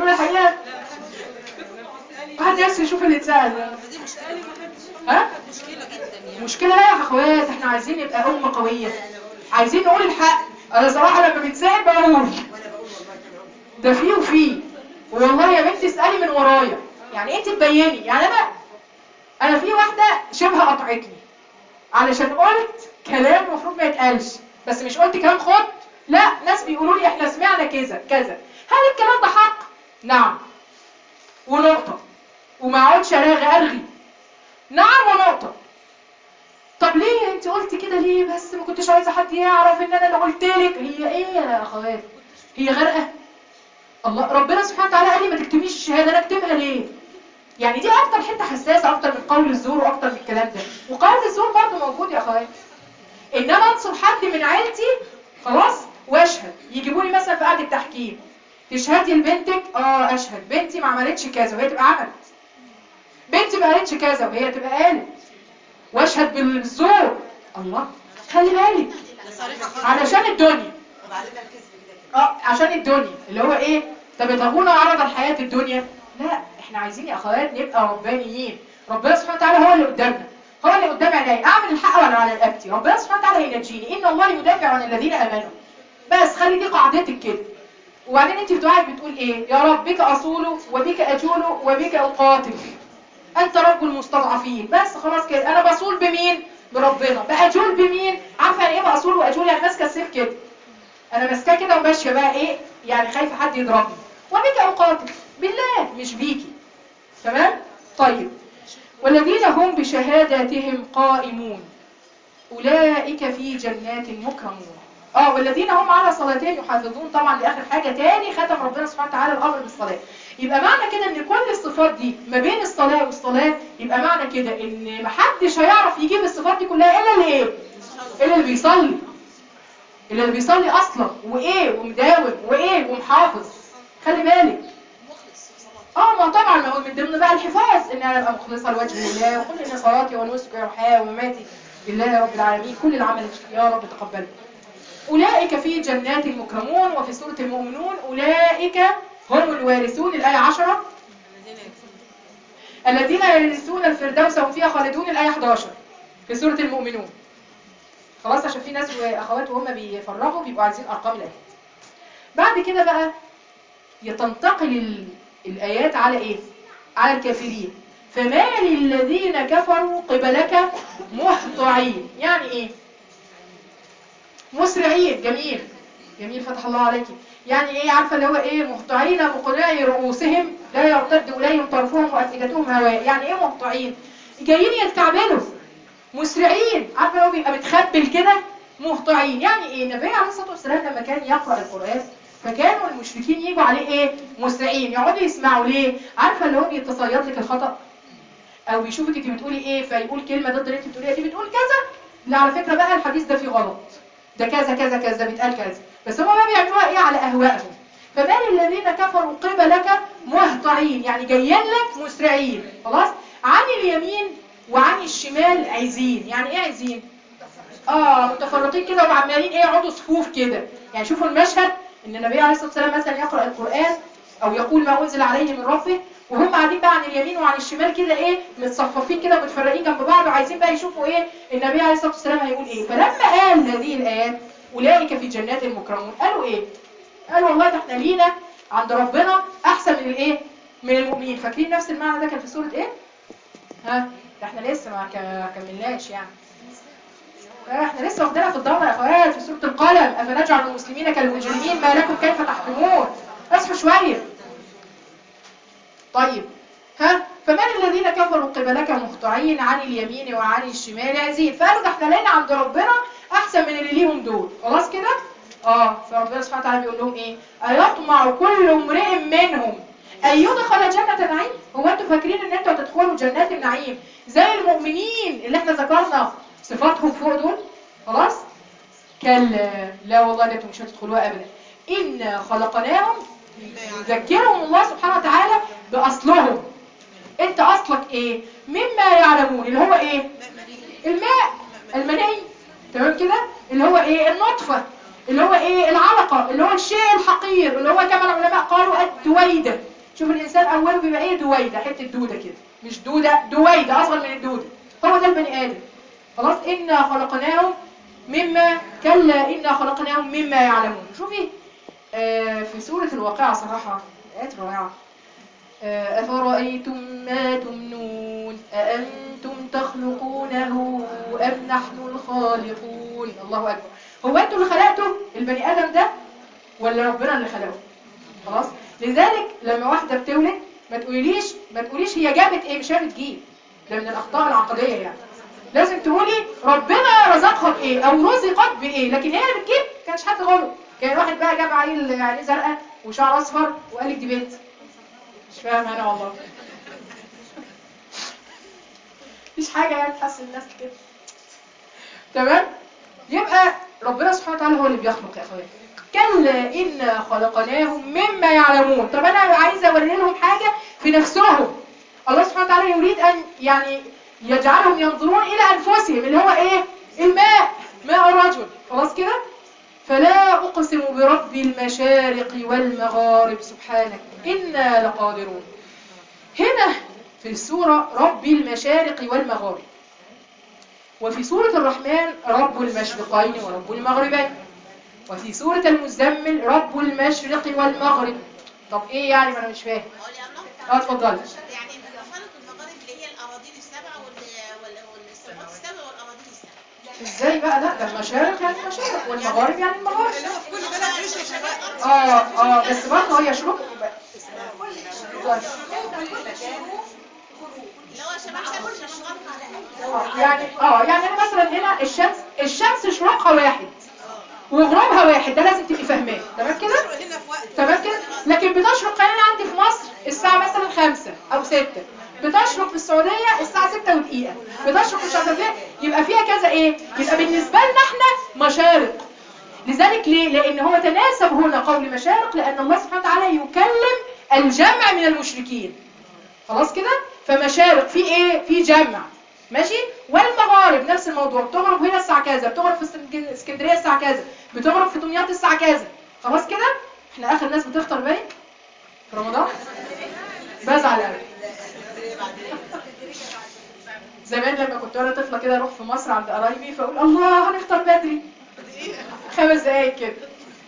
تقول الحقيقه؟ واحد نفسه يشوف اللي اتسال. ها؟ مشكله لا يا اخوات، احنا عايزين نبقى امه قويه، عايزين نقول الحق. انا صراحه لما بتسال بقول ده فيه وفيه، والله يا بنتي اسالي من ورايا، يعني انت تبيني. يعني انا في واحده شبه قطعتني علشان قلت كلام المفروض ما يتقالش، بس مش قلت كلام خد، لا، ناس بيقولوا لي احنا سمعنا كذا كذا، هل الكلام ده حق؟ نعم ونقطه، وما اقعدش ارغي نعم ونقطه. طب ليه انت قلت كده ليه؟ بس ما كنتش عايزه حد يعرف ان انا اللي قلت لك. هي ايه يا اخوات؟ هي غرقه؟ الله ربنا سبحانه وتعالى قال لي ما تكتميش الشهاده، انا اكتمها ليه؟ يعني دي اكتر حته حساسه، اكتر من قول الزور واكتر من الكلام ده. وقول الزور برضه موجود يا اخوات، انما انصر حد من عيلتي خلاص واشهد، يجيبوا لي مثلا في قعده تحكيم تشهدي لبنتك، اشهد بنتي ما عملتش كذا وهي تبقى عملت، بنتي ما قالتش كذا وهي تبقى قالت، واشهد بالزور. الله خلي بالك علشان الدنيا، عشان الدنيا اللي هو ايه، طب يبغونا عرض الحياه الدنيا. لا احنا عايزين يا اخوات نبقى ربانيين. ربنا سبحانه وتعالى هو اللي قدامنا، هو اللي قدام عيني، اعمل الحق ولا على رقبتي، ربنا سبحانه وتعالى هينجيني، ان الله يدافع عن الذين امنوا. بس خلي دي قاعدتك كده. وبعدين انت بتوعي بتقول ايه؟ يا رب بك اصول وبك اجول وبك اقاتل، انت رب المستضعفين. بس خلاص كده، انا بصول بمين؟ بربنا. باجول بمين؟ عارفه يعني ايه بصول واجول؟ يعني ماسكه السيف كده، انا ماسكاه كده وماشيه بقى ايه، يعني خايفه حد يضربني. وبك اقاتل، بالله مش بيكي. تمام؟ طيب، والذين هم بشهاداتهم قائمون اولئك في جنات مكرمون. والذين هم على صلاتهم يحافظون. طبعا دي اخر حاجه، تاني ختم ربنا سبحانه وتعالى الامر بالصلاه. يبقى معنى كده ان كل الصفات دي ما بين الصلاه والصلاه، يبقى معنى كده ان محدش هيعرف يجيب الصفات دي كلها الا اللي ايه؟ الا اللي بيصلي، اللي بيصلي اصلا وايه ومداوم وايه ومحافظ. خلي بالك. ما طبعا ما هو من ضمن بقى الحفاظ ان انا ابقى مخلصه لوجه الله، وكل ان صلاتي ونسكي ومحياي ومماتي لله رب العالمين، كل العمل يا رب تقبله. اولئك في جنات مكرمون. وفي سوره المؤمنون اولئك هم الوارثون، الايه 10 الذين يرثون الفردوس هم فيها خالدون، الايه 11 في سوره المؤمنون. خلاص، عشان في ناس واخوات وهم بيفرغوا بيبقوا عايزين ارقام الايات. بعد كده بقى يتنتقل الآيات على إيه؟ على الكافرين. فما للذين كفروا قبلك مهطعين. يعني إيه؟ مسرعين. جميل جميل، فتح الله عليك. يعني إيه؟ عارفة اللي هو إيه؟ مهطعين مقنعي رؤوسهم لا يرتد إليهم طرفهم وأفئدتهم هواء. يعني إيه مهطعين؟ جايين يتكعبلوا. مسرعين، عارفة لو بيبقى متخبل كده. مهطعين يعني إيه؟ النبي عليه الصلاة والسلام لما كان يقرأ القرآن فكانوا المشركين يجوا عليه ايه؟ مسرعين، يقعدوا يسمعوا. ليه؟ عارفه اللي هو بيتصيد لك الخطا، او بيشوفك انت بتقولي ايه فيقول كلمه ضد اللي انت بتقوليها، دي بتقول كذا، لا على فكره بقى الحديث ده فيه غلط، ده كذا كذا كذا بيتقال كذا، بس هم بقى بيعملوها ايه؟ على اهوائهم. فما للذين كفروا قبلك مهطعين، يعني جايين لك مسرعين. خلاص، عن اليمين وعن الشمال عزين. يعني ايه عزين؟ متفرقين كده وعمالين ايه؟ يقعدوا صفوف كده. يعني شوفوا المشهد، ان النبي عليه الصلاه والسلام مثلا يقرا القران او يقول ما انزل عليه من ربه، وهم قاعدين بقى عن اليمين وعن الشمال كده ايه؟ متصففين كده ومتفرقين جنب بعض، وعايزين بقى يشوفوا ايه النبي عليه الصلاه والسلام هيقول ايه. فلما قال هذه الايات اولئك في جنات مكرمون، قالوا ايه؟ قالوا والله ده احنا لينا عند ربنا احسن من الايه؟ من المؤمنين. فاكرين نفس المعنى ده كان في سوره ايه؟ ده احنا لسه ما كملناش يعني. احنا لسه واخدينها في الدورة يا اخوات في سورة القلم. افنجعل المسلمين كالمجرمين ما لكم كيف تحكمون. اصحوا شوية. طيب، فمن الذين كفروا قبلك مهطعين عن اليمين وعن الشمال عزين. فقالوا ده احنا لنا عند ربنا احسن من اللي ليهم دول. خلاص كده؟ فربنا سبحانه وتعالى بيقول لهم ايه؟ ايطمع كل امرئ منهم ان يدخل جنة نعيم. هو انتوا فاكرين ان انتوا هتدخلوا جنات النعيم زي المؤمنين اللي احنا ذكرنا صفاتهم فوق دول؟ خلاص؟ كلا، لا والله ده انتوا مش هتدخلوها ابدا. إنا خلقناهم، يذكرهم الله سبحانه وتعالى باصلهم. انت اصلك ايه؟ مما يعلمون، اللي هو ايه؟ الماء، المني. تمام كده؟ اللي هو ايه؟ النطفه، اللي هو ايه؟ العلقه، اللي هو الشيء الحقير، اللي هو كما العلماء قالوا الدويده. شوف الانسان اوله بيبقى ايه؟ دويده، حته دوده كده، مش دوده، دويده اصغر من الدوده. هو ده البني ادم. خلاص. انا خلقناهم مما، كلا انا خلقناهم مما يعلمون. شوفي في سوره الواقعه صراحه ايات رائعه. أفرأيتم ما تمنون أأنتم تخلقونه أم نحن الخالقون؟ الله أكبر. هو أنتم اللي خلقتوا البني آدم ده ولا ربنا اللي خلقه؟ خلاص. لذلك لما واحدة بتولد ما تقوليش هي جابت ايه، مش هي بتجيب، ده من الأخطاء العقدية يعني. لازم تقولي ربنا رزقها بايه او رزقت بايه، لكن هي اللي بتجيب كانش حد غلط. كان واحد بقى جاب عيل يعني زرقاء وشعر اصفر وقال لك دي بنت. مش فاهم انا والله. مفيش حاجه يعني تحس الناس كده. تمام. يبقى ربنا سبحانه وتعالى هو اللي بيخلق يا اخويا. كلا إنا خلقناهم مما يعلمون. طب انا عايزه اوري لهم حاجه في نفسهم. الله سبحانه وتعالى يريد ان يعني يجعلهم ينظرون الى انفسهم، اللي هو ايه؟ الماء، ماء الرجل. خلاص كده. فلا اقسم برب المشارق والمغارب سبحانك انا لقادرون. هنا في السورة رب المشارق والمغارب، وفي سورة الرحمن رب المشرقين ورب المغربين، وفي سورة المزمل رب المشرق والمغرب. طب ايه يعني؟ ما انا مش فاهم. اتفضل. يعني المشارق والمغارب اللي هي الاراضين السبعه والسماوات السبع والاراضين السبع. ازاي بقى؟ لا ده المشارق يعني المشارق والمغارب يعني المغارب. اللي هو في كل بلد بيشرق. بس برضه هي شروق. اللي هو شمال شرق شمال غرب. يعني انا مثلا هنا الشمس شروقها واحد وغروبها واحد، ده لازم تبقي فاهماه. تمام كده؟ تمام كده. لكن بتشرق هنا عندي في مصر الساعه مثلا 5 او 6، بتشرق في السعوديه الساعه 6 ودقيقه، بتشرق مش عارفه فين. يبقى فيها كذا ايه؟ يبقى بالنسبه لنا احنا مشارق. لذلك ليه؟ لان هو تناسب هنا قول مشارق، لان الله سبحانه وتعالى يكلم الجمع من المشركين. خلاص كده. فمشارق في ايه؟ في جمع. ماشي. والمغارب نفس الموضوع، بتغرب هنا الساعه كذا، بتغرب في اسكندريه الساعه كذا، بتغرب في دمياط الساعه كذا. خلاص كده. احنا اخر ناس بتفطر باين في رمضان. بزعل قوي. زمان لما كنت وانا طفله كده اروح في مصر عند قرايبي فاقول الله هنفطر بدري 5 دقايق كده.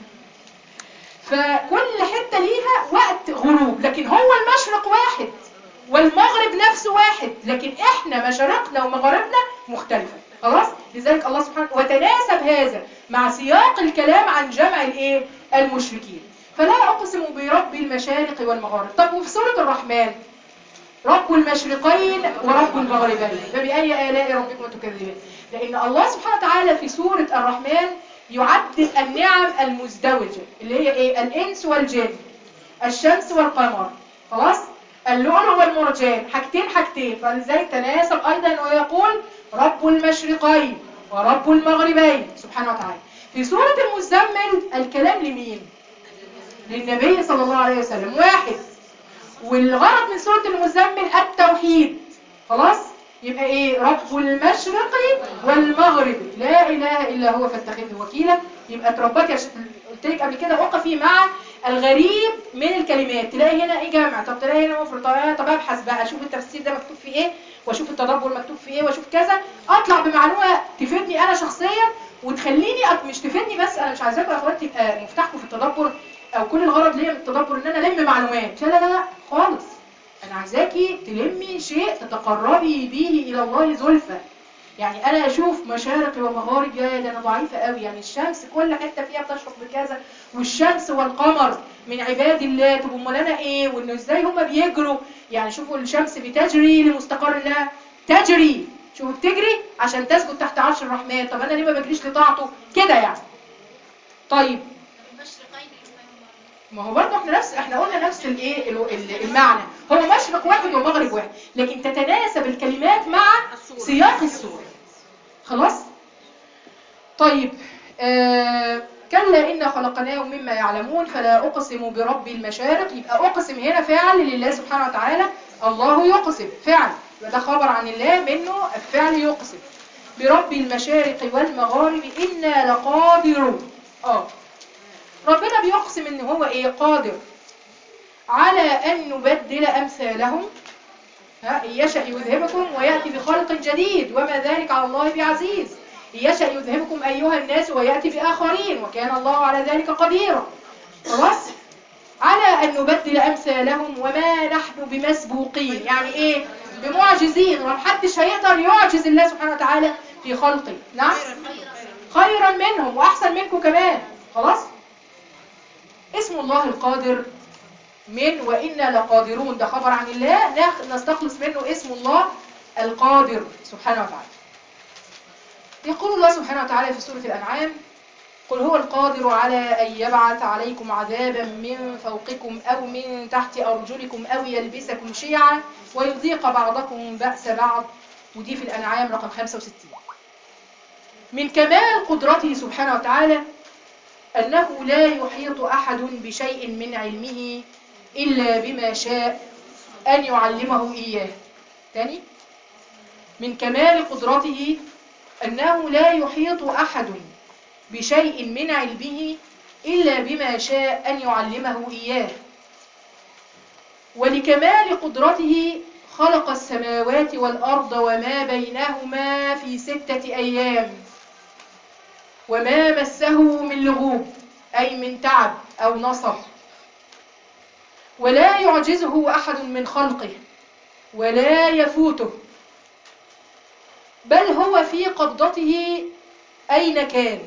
فكل حته ليها وقت غروب، لكن هو المشرق واحد والمغرب نفسه واحد، لكن احنا مشارقنا ومغاربنا مختلفة. خلاص. لذلك الله سبحانه وتناسب هذا مع سياق الكلام عن جمع الايه؟ المشركين. فلا اقسم برب المشارق والمغارب. طب وفي سورة الرحمن رب المشرقين ورب المغربين فبأي آلاء ربكم تكذبان؟ لأن الله سبحانه وتعالى في سورة الرحمن يعد النعم المزدوجة اللي هي ايه؟ الانس والجن، الشمس والقمر، خلاص، اللؤلؤ والمرجان، حاجتين. فلذلك تناسب ايضا ويقول رب المشرقين ورب المغربين سبحانه وتعالى. في سورة المزمل الكلام لمين؟ للنبي صلى الله عليه وسلم واحد، والغرض من سورة المزمل التوحيد. خلاص. يبقى ايه؟ رب المشرق والمغرب لا اله الا هو فاتخذه وكيلا. يبقى تربك قلت لك قبل كده وقفي مع الغريب من الكلمات. تلاقي هنا ايه جمع، طب تلاقي هنا مفرد، طب ابحث بقى اشوف التفسير ده مكتوب فيه ايه، واشوف التدبر مكتوب فيه ايه، واشوف كذا، اطلع بمعلومه تفيدني انا شخصيا وتخليني مش تفيدني بس. انا مش عايزاكم يا اخواتي تبقى مفتاحكم في التدبر او كل الغرض ليا من التدبر ان انا الم معلومات. لا خالص. انا عايزاكي تلمي شيء تتقربي به الى الله زلفى. يعني انا اشوف مشارق ومغارب، يا ده انا ضعيفه قوي. يعني الشمس كل حته فيها بتشرق بكذا، والشمس والقمر من عباد الله. طب امال انا ايه؟ وانه ازاي هما بيجروا؟ يعني شوفوا الشمس بتجري لمستقر لها، تجري، شوفوا بتجري عشان تسجد تحت عرش الرحمن. طب انا ليه ما بجريش لطاعته كده يعني؟ طيب ما هو برضه احنا قلنا نفس الايه المعنى. هو مشرق واحد ومغرب واحد، لكن تتناسب الكلمات مع سياق السورة. خلاص. طيب كلا إنا خلقناهم مما يعلمون فلا أقسم برب المشارق. يبقى أقسم هنا فعل لله سبحانه وتعالى. الله يقسم فعل، يبقى ده خبر عن الله منه الفعل يقسم. برب المشارق والمغارب إنا لقادرون. ربنا بيقسم ان هو ايه؟ قادر على أن نبدل أمثالهم إن يشأ يذهبكم ويأتي بخلق جديد وما ذلك على الله بعزيز. إن يشأ يذهبكم أيها الناس ويأتي بآخرين وكان الله على ذلك قديرا. خلاص؟ على أن نبدل أمثالهم وما نحن بمسبوقين. يعني إيه؟ بمعجزين، ومحدش هيقدر يعجز الله سبحانه وتعالى في خلقه. نعم؟ خيرا منهم وأحسن منكم كمان. خلاص؟ اسم الله القادر من وإنا لقادرون، ده خبر عن الله نستخلص منه اسم الله القادر سبحانه وتعالى. يقول الله سبحانه وتعالى في سورة الأنعام: قل هو القادر على أن يبعث عليكم عذابا من فوقكم أو من تحت أرجلكم أو يلبسكم شيعا ويذيق بعضكم بأس بعض. ودي في الأنعام رقم 65. من كمال قدرته سبحانه وتعالى أنه لا يحيط أحد بشيء من علمه إلا بما شاء أن يعلمه إياه. تاني، من كمال قدرته أنه لا يحيط أحد بشيء من علمه إلا بما شاء أن يعلمه إياه. ولكمال قدرته خلق السماوات والأرض وما بينهما في 6 أيام وما مسه من لغوب، أي من تعب أو نصب، ولا يعجزه أحد من خلقه ولا يفوته، بل هو في قبضته أين كان.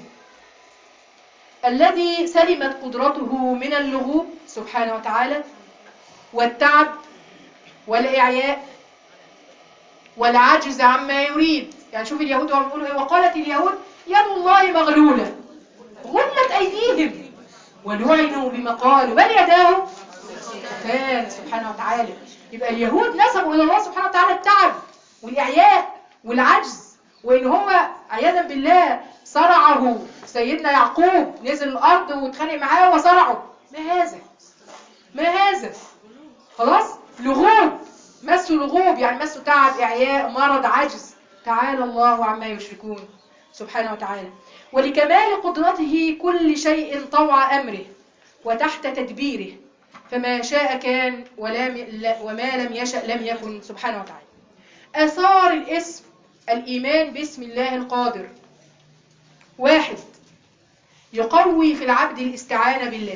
الذي سلمت قدرته من اللغوب سبحانه وتعالى والتعب والإعياء والعجز عما يريد. يعني شوف اليهود وهم يقولوا إيه: وقالت اليهود يد الله مغلولة غلت أيديهم ولعنوا بما قالوا بل يداه مبسوطتان. سبحانه وتعالى. يبقى اليهود نسبوا إلى الله سبحانه وتعالى التعب والإعياء والعجز، وإن هو عياذا بالله صرعه سيدنا يعقوب، نزل الأرض واتخانق معاه وصرعه. ما هذا؟ ما هذا؟ خلاص؟ لغوب، مسوا لغوب، يعني مسوا تعب، إعياء، مرض، عجز. تعالى الله عما يشركون سبحانه وتعالى. ولكمال قدرته كل شيء طوع أمره وتحت تدبيره، فما شاء كان وما لم يشأ لم يكن سبحانه وتعالى. آثار الاسم الإيمان باسم الله القادر: 1. يقوي في العبد الاستعانة بالله.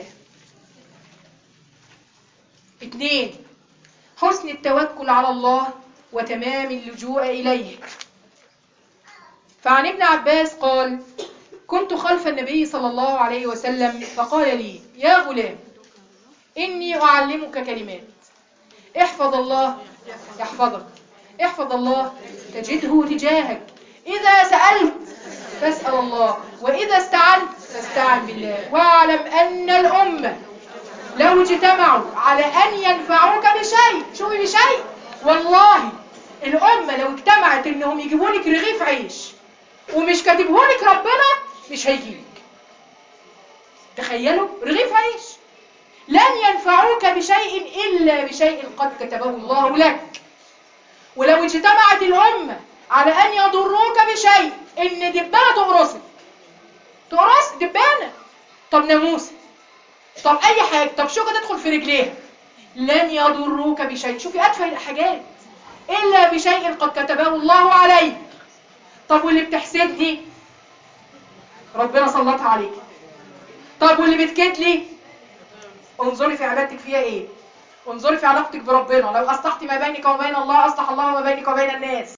2. حسن التوكل على الله وتمام اللجوء إليه. فعن ابن عباس قال: كنت خلف النبي صلى الله عليه وسلم فقال لي: يا غلام إني أعلمك كلمات، احفظ الله يحفظك، احفظ الله تجده تجاهك، إذا سألت فاسأل الله، وإذا استعنت فاستعن بالله، واعلم أن الأمة لو اجتمعوا على أن ينفعوك بشيء، شو بشيء؟ والله الأمة لو اجتمعت إنهم يجيبوا لك رغيف عيش ومش كاتبه لك ربنا مش هيجيلك. تخيلوا، رغيف عيش. لن ينفعوك بشيء إلا بشيء قد كتبه الله لك. ولو اجتمعت الأمة على أن يضروك بشيء، إن دبانة تقرصك، تقرص دبانة، طب ناموسة، طب أي حاجة، طب شوكة تدخل في رجليها، لن يضروك بشيء، شوفي أتفه الحاجات، إلا بشيء قد كتبه الله عليك. طب واللي بتحسدني ربنا سلطها عليك. طب واللي بتكدلي انظري في عبادتك فيها ايه، انظري في علاقتك بربنا، لو اصلحتي ما بينك وبين الله اصلح الله ما بينك وبين الناس.